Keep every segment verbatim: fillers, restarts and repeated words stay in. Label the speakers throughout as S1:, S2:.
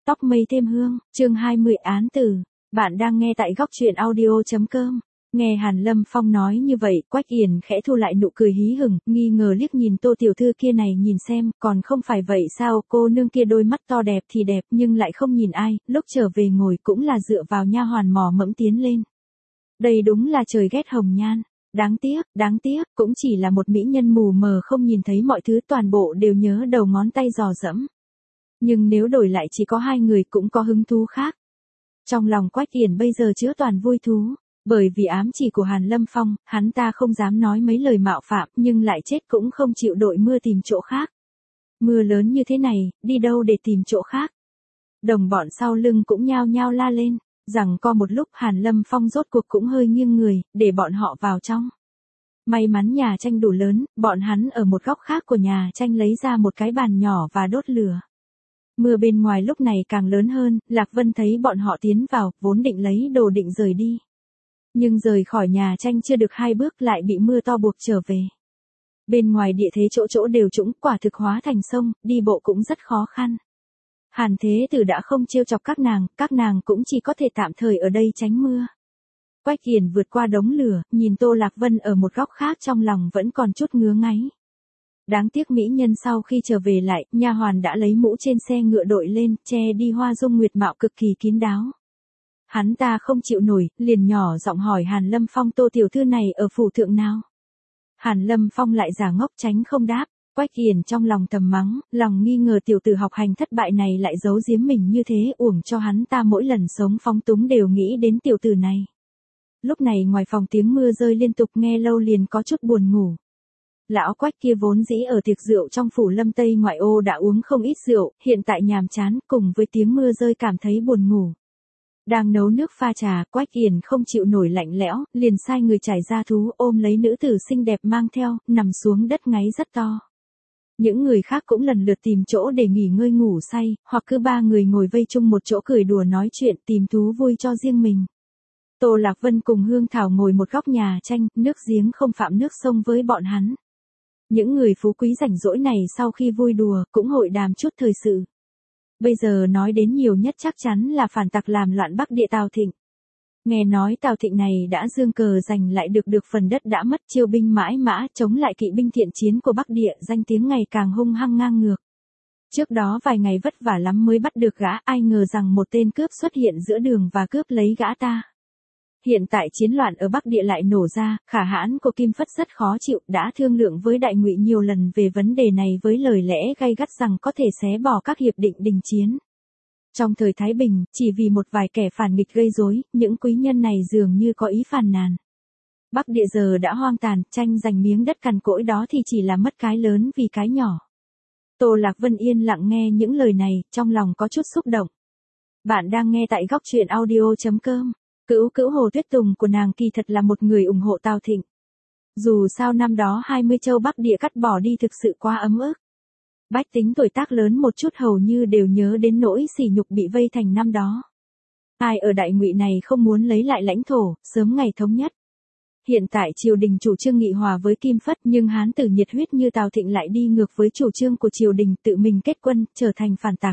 S1: Tóc mây thêm hương, chương hai mươi án tử. Bạn đang nghe tại góc truyện audio.com. Nghe Hàn Lâm Phong nói như vậy, Quách Yển khẽ thu lại nụ cười hí hửng, nghi ngờ liếc nhìn Tô tiểu thư kia này nhìn xem, còn không phải vậy sao, cô nương kia đôi mắt to đẹp thì đẹp nhưng lại không nhìn ai, lúc trở về ngồi cũng là dựa vào nha hoàn mò mẫm tiến lên. Đây đúng là trời ghét hồng nhan. Đáng tiếc, đáng tiếc, cũng chỉ là một mỹ nhân mù mờ không nhìn thấy mọi thứ, toàn bộ đều nhớ đầu ngón tay dò dẫm. Nhưng nếu đổi lại chỉ có hai người cũng có hứng thú khác. Trong lòng Quách Yển bây giờ chứa toàn vui thú, bởi vì ám chỉ của Hàn Lâm Phong, hắn ta không dám nói mấy lời mạo phạm nhưng lại chết cũng không chịu đội mưa tìm chỗ khác. Mưa lớn như thế này, đi đâu để tìm chỗ khác. Đồng bọn sau lưng cũng nhao nhao la lên, rằng co một lúc Hàn Lâm Phong rốt cuộc cũng hơi nghiêng người, để bọn họ vào trong. May mắn nhà tranh đủ lớn, bọn hắn ở một góc khác của nhà tranh lấy ra một cái bàn nhỏ và đốt lửa. Mưa bên ngoài lúc này càng lớn hơn, Lạc Vân thấy bọn họ tiến vào, vốn định lấy đồ định rời đi. Nhưng rời khỏi nhà tranh chưa được hai bước lại bị mưa to buộc trở về. Bên ngoài địa thế chỗ chỗ đều trũng, quả thực hóa thành sông, đi bộ cũng rất khó khăn. Hàn Thế Tử đã không trêu chọc các nàng, các nàng cũng chỉ có thể tạm thời ở đây tránh mưa. Quách Yển vượt qua đống lửa, nhìn Tô Lạc Vân ở một góc khác trong lòng vẫn còn chút ngứa ngáy. Đáng tiếc mỹ nhân sau khi trở về lại, nha hoàn đã lấy mũ trên xe ngựa đội lên, che đi hoa dung nguyệt mạo cực kỳ kín đáo. Hắn ta không chịu nổi, liền nhỏ giọng hỏi Hàn Lâm Phong Tô tiểu thư này ở phủ thượng nào. Hàn Lâm Phong lại giả ngốc tránh không đáp. Quách Yển trong lòng thầm mắng, lòng nghi ngờ tiểu tử học hành thất bại này lại giấu giếm mình như thế, uổng cho hắn ta mỗi lần sống phóng túng đều nghĩ đến tiểu tử này. Lúc này ngoài phòng tiếng mưa rơi liên tục, nghe lâu liền có chút buồn ngủ. Lão Quách kia vốn dĩ ở tiệc rượu trong phủ Lâm Tây ngoại ô đã uống không ít rượu, hiện tại nhàm chán, cùng với tiếng mưa rơi cảm thấy buồn ngủ. Đang nấu nước pha trà, Quách Yển không chịu nổi lạnh lẽo, liền sai người trải ra thú ôm lấy nữ tử xinh đẹp mang theo, nằm xuống đất ngáy rất to. Những người khác cũng lần lượt tìm chỗ để nghỉ ngơi ngủ say, hoặc cứ ba người ngồi vây chung một chỗ cười đùa nói chuyện tìm thú vui cho riêng mình. Tô Lạc Vân cùng Hương Thảo ngồi một góc nhà tranh, nước giếng không phạm nước sông với bọn hắn. Những người phú quý rảnh rỗi này sau khi vui đùa cũng hội đàm chút thời sự. Bây giờ nói đến nhiều nhất chắc chắn là phản tặc làm loạn Bắc Địa Tào Thịnh. Nghe nói Tào Thịnh này đã giương cờ giành lại được được phần đất đã mất, chiêu binh mãi mã chống lại kỵ binh thiện chiến của Bắc Địa, danh tiếng ngày càng hung hăng ngang ngược. Trước đó vài ngày vất vả lắm mới bắt được gã, ai ngờ rằng một tên cướp xuất hiện giữa đường và cướp lấy gã ta. Hiện tại chiến loạn ở Bắc Địa lại nổ ra, Khả Hãn của Kim Phất rất khó chịu, đã thương lượng với Đại Ngụy nhiều lần về vấn đề này với lời lẽ gay gắt rằng có thể xé bỏ các hiệp định đình chiến. Trong thời Thái Bình, chỉ vì một vài kẻ phản nghịch gây rối, những quý nhân này dường như có ý phàn nàn. Bắc Địa giờ đã hoang tàn, tranh giành miếng đất cằn cỗi đó thì chỉ là mất cái lớn vì cái nhỏ. Tô Lạc Vân yên lặng nghe những lời này, trong lòng có chút xúc động. Bạn đang nghe tại góc truyện audio.com. Cữu cữu Hồ Tuyết Tùng của nàng kỳ thật là một người ủng hộ Tào Thịnh. Dù sao năm đó hai mươi châu Bắc Địa cắt bỏ đi thực sự quá ấm ức. Bách tính tuổi tác lớn một chút hầu như đều nhớ đến nỗi sỉ nhục bị vây thành năm đó. Ai ở Đại Ngụy này không muốn lấy lại lãnh thổ, sớm ngày thống nhất. Hiện tại triều đình chủ trương nghị hòa với Kim Phất, nhưng hán tử nhiệt huyết như Tào Thịnh lại đi ngược với chủ trương của triều đình, tự mình kết quân, trở thành phản tặc.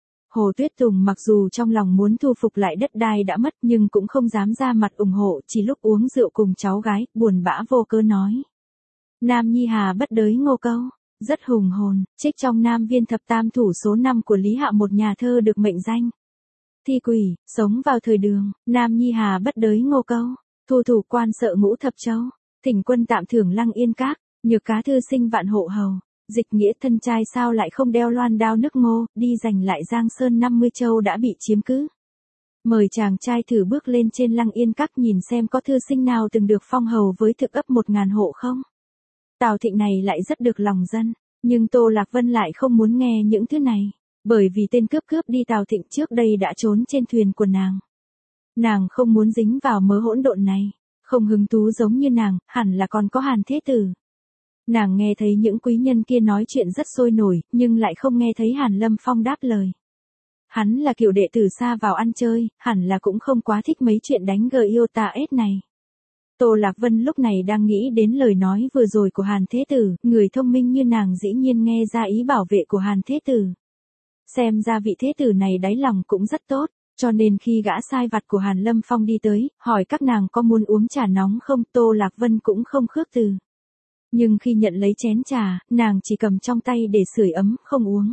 S1: Hồ Tuyết Tùng mặc dù trong lòng muốn thu phục lại đất đai đã mất nhưng cũng không dám ra mặt ủng hộ, chỉ lúc uống rượu cùng cháu gái, buồn bã vô cớ nói. Nam Nhi Hà bất đới Ngô Câu, rất hùng hồn, trích trong Nam Viên thập tam thủ số năm của Lý Hạo, một nhà thơ được mệnh danh. Thi quỷ, sống vào thời Đường, Nam Nhi Hà bất đới Ngô Câu, thu thủ quan sợ ngũ thập châu, thỉnh quân tạm thưởng Lăng Yên Các, nhược cá thư sinh vạn hộ hầu. Dịch nghĩa thân trai sao lại không đeo loan đao nước Ngô, đi giành lại Giang Sơn năm mươi châu đã bị chiếm cứ. Mời chàng trai thử bước lên trên Lăng Yên Các nhìn xem có thư sinh nào từng được phong hầu với thực ấp một ngàn hộ không. Tào Thịnh này lại rất được lòng dân, nhưng Tô Lạc Vân lại không muốn nghe những thứ này, bởi vì tên cướp cướp đi Tào Thịnh trước đây đã trốn trên thuyền của nàng. Nàng không muốn dính vào mớ hỗn độn này, không hứng thú giống như nàng, hẳn là còn có Hàn Thế Tử. Nàng nghe thấy những quý nhân kia nói chuyện rất sôi nổi, nhưng lại không nghe thấy Hàn Lâm Phong đáp lời. Hắn là kiểu đệ tử xa vào ăn chơi, hẳn là cũng không quá thích mấy chuyện đánh gờ yêu ta ết này. Tô Lạc Vân lúc này đang nghĩ đến lời nói vừa rồi của Hàn Thế Tử, người thông minh như nàng dĩ nhiên nghe ra ý bảo vệ của Hàn Thế Tử. Xem ra vị thế tử này đáy lòng cũng rất tốt, cho nên khi gã sai vặt của Hàn Lâm Phong đi tới, hỏi các nàng có muốn uống trà nóng không, Tô Lạc Vân cũng không khước từ. Nhưng khi nhận lấy chén trà, nàng chỉ cầm trong tay để sưởi ấm, không uống.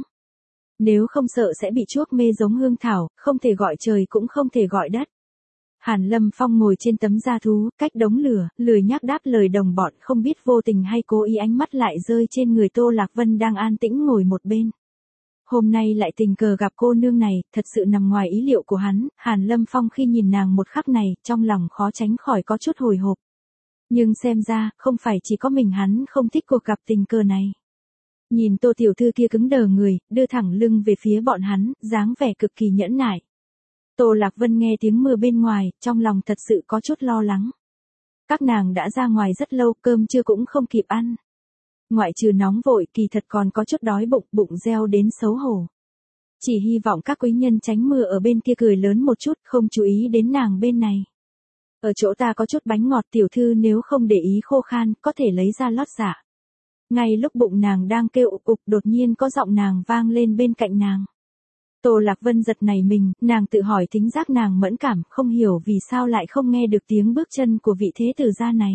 S1: Nếu không sợ sẽ bị chuốc mê giống hương thảo, không thể gọi trời cũng không thể gọi đất. Hàn Lâm Phong ngồi trên tấm da thú, cách đống lửa, lười nhác đáp lời đồng bọn, không biết vô tình hay cố ý ánh mắt lại rơi trên người Tô Lạc Vân đang an tĩnh ngồi một bên. Hôm nay lại tình cờ gặp cô nương này, thật sự nằm ngoài ý liệu của hắn, Hàn Lâm Phong khi nhìn nàng một khắc này, trong lòng khó tránh khỏi có chút hồi hộp. Nhưng xem ra, không phải chỉ có mình hắn không thích cuộc gặp tình cờ này. Nhìn Tô tiểu thư kia cứng đờ người, đưa thẳng lưng về phía bọn hắn, dáng vẻ cực kỳ nhẫn nại. Tô Lạc Vân nghe tiếng mưa bên ngoài, trong lòng thật sự có chút lo lắng. Các nàng đã ra ngoài rất lâu, cơm trưa cũng không kịp ăn. Ngoại trừ nóng vội, kỳ thật còn có chút đói bụng, bụng reo đến xấu hổ. Chỉ hy vọng các quý nhân tránh mưa ở bên kia cười lớn một chút, không chú ý đến nàng bên này. Ở chỗ ta có chút bánh ngọt, tiểu thư nếu không để ý khô khan, có thể lấy ra lót dạ. Ngay lúc bụng nàng đang kêu ục ục, đột nhiên có giọng nàng vang lên bên cạnh nàng. Tô Lạc Vân giật nảy mình, nàng tự hỏi thính giác nàng mẫn cảm, không hiểu vì sao lại không nghe được tiếng bước chân của vị thế tử gia này.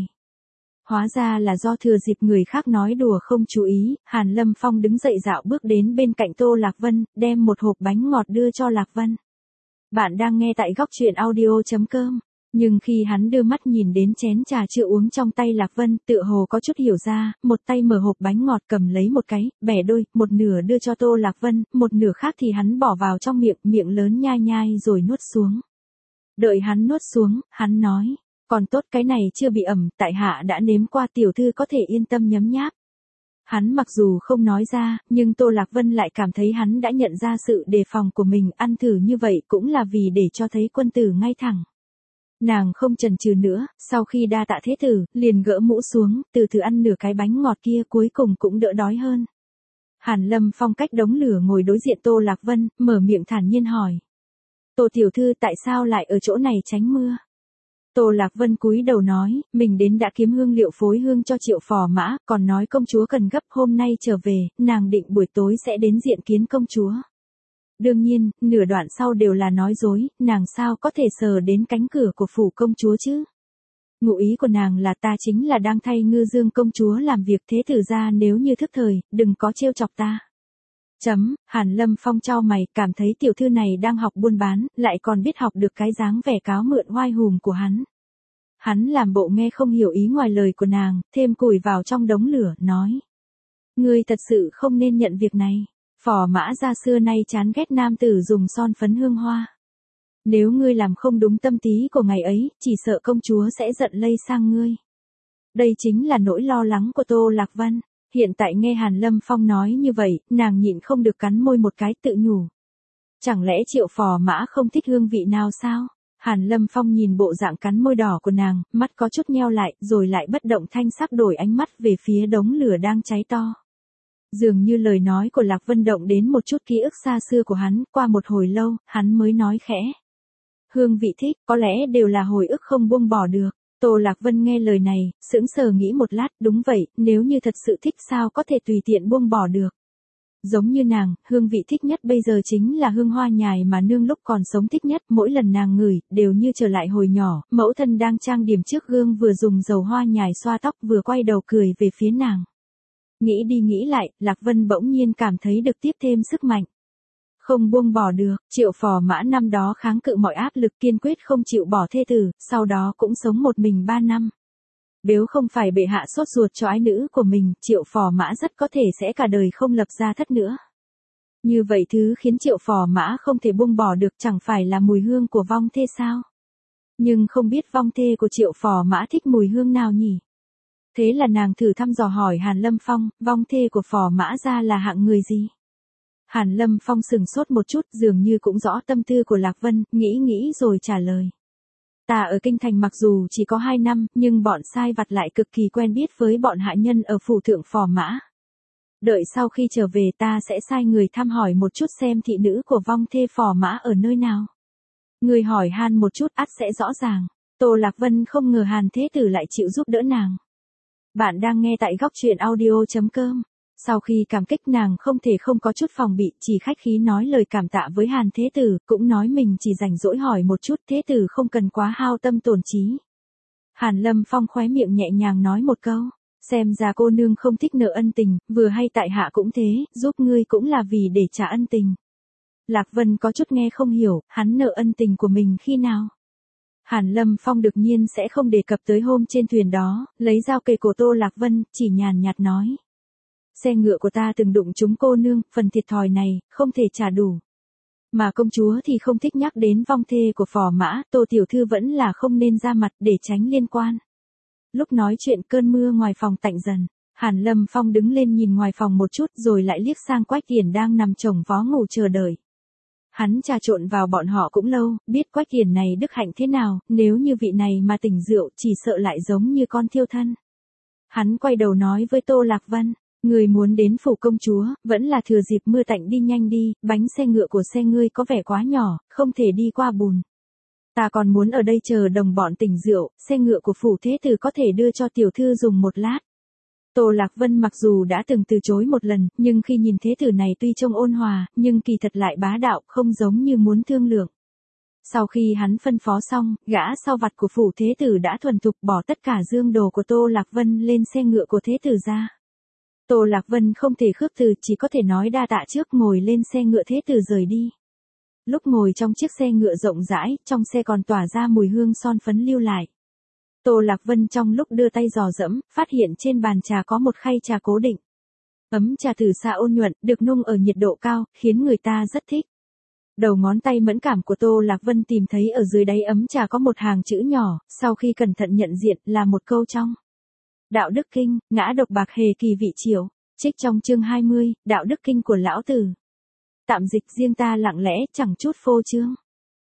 S1: Hóa ra là do thừa dịp người khác nói đùa không chú ý, Hàn Lâm Phong đứng dậy dạo bước đến bên cạnh Tô Lạc Vân, đem một hộp bánh ngọt đưa cho Lạc Vân. Bạn đang nghe tại góc truyện audio chấm com. Nhưng khi hắn đưa mắt nhìn đến chén trà chưa uống trong tay Lạc Vân, tựa hồ có chút hiểu ra, một tay mở hộp bánh ngọt cầm lấy một cái, bẻ đôi, một nửa đưa cho Tô Lạc Vân, một nửa khác thì hắn bỏ vào trong miệng, miệng lớn nhai nhai rồi nuốt xuống. Đợi hắn nuốt xuống, hắn nói, còn tốt cái này chưa bị ẩm, tại hạ đã nếm qua, tiểu thư có thể yên tâm nhấm nháp. Hắn mặc dù không nói ra, nhưng Tô Lạc Vân lại cảm thấy hắn đã nhận ra sự đề phòng của mình, ăn thử như vậy cũng là vì để cho thấy quân tử ngay thẳng. Nàng không chần chừ nữa, sau khi đa tạ thế tử, liền gỡ mũ xuống, từ từ ăn nửa cái bánh ngọt kia, cuối cùng cũng đỡ đói hơn. Hàn Lâm Phong cách đống lửa ngồi đối diện Tô Lạc Vân, mở miệng thản nhiên hỏi. Tô tiểu thư tại sao lại ở chỗ này tránh mưa? Tô Lạc Vân cúi đầu nói, mình đến đã kiếm hương liệu phối hương cho Triệu Phò Mã, còn nói công chúa cần gấp, hôm nay trở về, nàng định buổi tối sẽ đến diện kiến công chúa. Đương nhiên, nửa đoạn sau đều là nói dối, nàng sao có thể sờ đến cánh cửa của phủ công chúa chứ? Ngụ ý của nàng là ta chính là đang thay Ngư Dương công chúa làm việc, thế tử ra nếu như thức thời, đừng có trêu chọc ta. Chấm, Hàn Lâm Phong chau mày, cảm thấy tiểu thư này đang học buôn bán, lại còn biết học được cái dáng vẻ cáo mượn oai hùm của hắn. Hắn làm bộ nghe không hiểu ý ngoài lời của nàng, thêm củi vào trong đống lửa, nói. Ngươi thật sự không nên nhận việc này. Phò Mã gia xưa nay chán ghét nam tử dùng son phấn hương hoa. Nếu ngươi làm không đúng tâm tí của ngày ấy, chỉ sợ công chúa sẽ giận lây sang ngươi. Đây chính là nỗi lo lắng của Tô Lạc Vân. Hiện tại nghe Hàn Lâm Phong nói như vậy, nàng nhịn không được cắn môi một cái, tự nhủ. Chẳng lẽ Triệu Phò Mã không thích hương vị nào sao? Hàn Lâm Phong nhìn bộ dạng cắn môi đỏ của nàng, mắt có chút nheo lại, rồi lại bất động thanh sắc đổi ánh mắt về phía đống lửa đang cháy to. Dường như lời nói của Lạc Vân động đến một chút ký ức xa xưa của hắn, qua một hồi lâu, hắn mới nói khẽ. Hương vị thích, có lẽ đều là hồi ức không buông bỏ được. Tô Lạc Vân nghe lời này, sững sờ nghĩ một lát, đúng vậy, nếu như thật sự thích sao có thể tùy tiện buông bỏ được. Giống như nàng, hương vị thích nhất bây giờ chính là hương hoa nhài mà nương lúc còn sống thích nhất, mỗi lần nàng ngửi, đều như trở lại hồi nhỏ, mẫu thân đang trang điểm trước gương vừa dùng dầu hoa nhài xoa tóc vừa quay đầu cười về phía nàng. Nghĩ đi nghĩ lại, Lạc Vân bỗng nhiên cảm thấy được tiếp thêm sức mạnh. Không buông bỏ được, Triệu Phò Mã năm đó kháng cự mọi áp lực, kiên quyết không chịu bỏ thê tử, sau đó cũng sống một mình ba năm. Nếu không phải bệ hạ sốt ruột cho ái nữ của mình, Triệu Phò Mã rất có thể sẽ cả đời không lập gia thất nữa. Như vậy thứ khiến Triệu Phò Mã không thể buông bỏ được chẳng phải là mùi hương của vong thê sao? Nhưng không biết vong thê của Triệu Phò Mã thích mùi hương nào nhỉ? Thế là nàng thử thăm dò hỏi Hàn Lâm Phong, vong thê của Phò Mã gia là hạng người gì? Hàn Lâm Phong sừng sốt một chút, dường như cũng rõ tâm tư của Lạc Vân, nghĩ nghĩ rồi trả lời. Ta ở Kinh Thành mặc dù chỉ có hai năm, nhưng bọn sai vặt lại cực kỳ quen biết với bọn hạ nhân ở phủ thượng Phò Mã. Đợi sau khi trở về ta sẽ sai người thăm hỏi một chút xem thị nữ của vong thê Phò Mã ở nơi nào. Người hỏi han một chút ắt sẽ rõ ràng. Tô Lạc Vân không ngờ Hàn Thế Tử lại chịu giúp đỡ nàng. Bạn đang nghe tại góc truyện audio chấm com. Sau khi cảm kích nàng không thể không có chút phòng bị, chỉ khách khí nói lời cảm tạ với Hàn Thế Tử, cũng nói mình chỉ rảnh rỗi hỏi một chút, Thế Tử không cần quá hao tâm tổn trí. Hàn Lâm Phong khóe miệng nhẹ nhàng nói một câu, xem ra cô nương không thích nợ ân tình, vừa hay tại hạ cũng thế, giúp ngươi cũng là vì để trả ân tình. Lạc Vân có chút nghe không hiểu, hắn nợ ân tình của mình khi nào? Hàn Lâm Phong đương nhiên sẽ không đề cập tới hôm trên thuyền đó, lấy dao kề cổ Tô Lạc Vân, chỉ nhàn nhạt nói. Xe ngựa của ta từng đụng trúng cô nương, phần thiệt thòi này, không thể trả đủ. Mà công chúa thì không thích nhắc đến vong thê của phò mã, Tô Tiểu Thư vẫn là không nên ra mặt để tránh liên quan. Lúc nói chuyện cơn mưa ngoài phòng tạnh dần, Hàn Lâm Phong đứng lên nhìn ngoài phòng một chút rồi lại liếc sang Quách Kiền đang nằm chồng vó ngủ chờ đợi. Hắn trà trộn vào bọn họ cũng lâu, biết Quách Kiền này đức hạnh thế nào, nếu như vị này mà tỉnh rượu chỉ sợ lại giống như con thiêu thân. Hắn quay đầu nói với Tô Lạc Vân, người muốn đến phủ công chúa, vẫn là thừa dịp mưa tạnh đi nhanh đi, bánh xe ngựa của xe ngươi có vẻ quá nhỏ, không thể đi qua bùn. Ta còn muốn ở đây chờ đồng bọn tỉnh rượu, xe ngựa của phủ thế tử có thể đưa cho tiểu thư dùng một lát. Tô Lạc Vân mặc dù đã từng từ chối một lần, nhưng khi nhìn thế tử này tuy trông ôn hòa, nhưng kỳ thật lại bá đạo, không giống như muốn thương lượng. Sau khi hắn phân phó xong, gã sau vặt của phủ thế tử đã thuần thục bỏ tất cả dương đồ của Tô Lạc Vân lên xe ngựa của thế tử ra. Tô Lạc Vân không thể khước từ, chỉ có thể nói đa tạ trước ngồi lên xe ngựa thế tử rời đi. Lúc ngồi trong chiếc xe ngựa rộng rãi, trong xe còn tỏa ra mùi hương son phấn lưu lại. Tô Lạc Vân trong lúc đưa tay dò dẫm, phát hiện trên bàn trà có một khay trà cố định. Ấm trà từ xa ôn nhuận, được nung ở nhiệt độ cao, khiến người ta rất thích. Đầu ngón tay mẫn cảm của Tô Lạc Vân tìm thấy ở dưới đáy ấm trà có một hàng chữ nhỏ, sau khi cẩn thận nhận diện là một câu trong Đạo Đức Kinh, ngã độc bạc hề kỳ vị triều, trích trong chương hai mươi, Đạo Đức Kinh của Lão Tử. Tạm dịch riêng ta lặng lẽ, chẳng chút phô trương.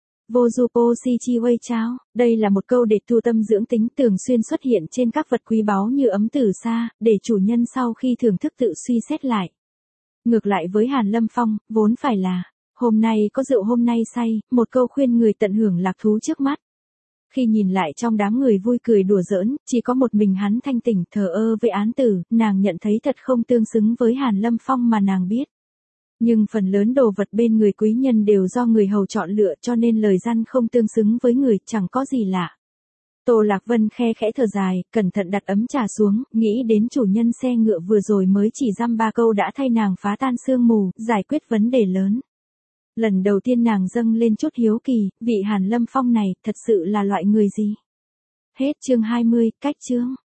S1: Vô du po si chi wei chao, đây là một câu để tu tâm dưỡng tính thường xuyên xuất hiện trên các vật quý báu như ấm từ xa, để chủ nhân sau khi thưởng thức tự suy xét lại. Ngược lại với Hàn Lâm Phong, vốn phải là, hôm nay có rượu hôm nay say, một câu khuyên người tận hưởng lạc thú trước mắt. Khi nhìn lại trong đám người vui cười đùa giỡn, chỉ có một mình hắn thanh tỉnh thờ ơ với án tử, nàng nhận thấy thật không tương xứng với Hàn Lâm Phong mà nàng biết. Nhưng phần lớn đồ vật bên người quý nhân đều do người hầu chọn lựa cho nên lời răn không tương xứng với người, chẳng có gì lạ. Tô Lạc Vân khe khẽ thở dài, cẩn thận đặt ấm trà xuống, nghĩ đến chủ nhân xe ngựa vừa rồi mới chỉ dăm ba câu đã thay nàng phá tan sương mù, giải quyết vấn đề lớn. Lần đầu tiên nàng dâng lên chút hiếu kỳ, vị Hàn Lâm Phong này thật sự là loại người gì? Hết chương hai mươi, cách chương.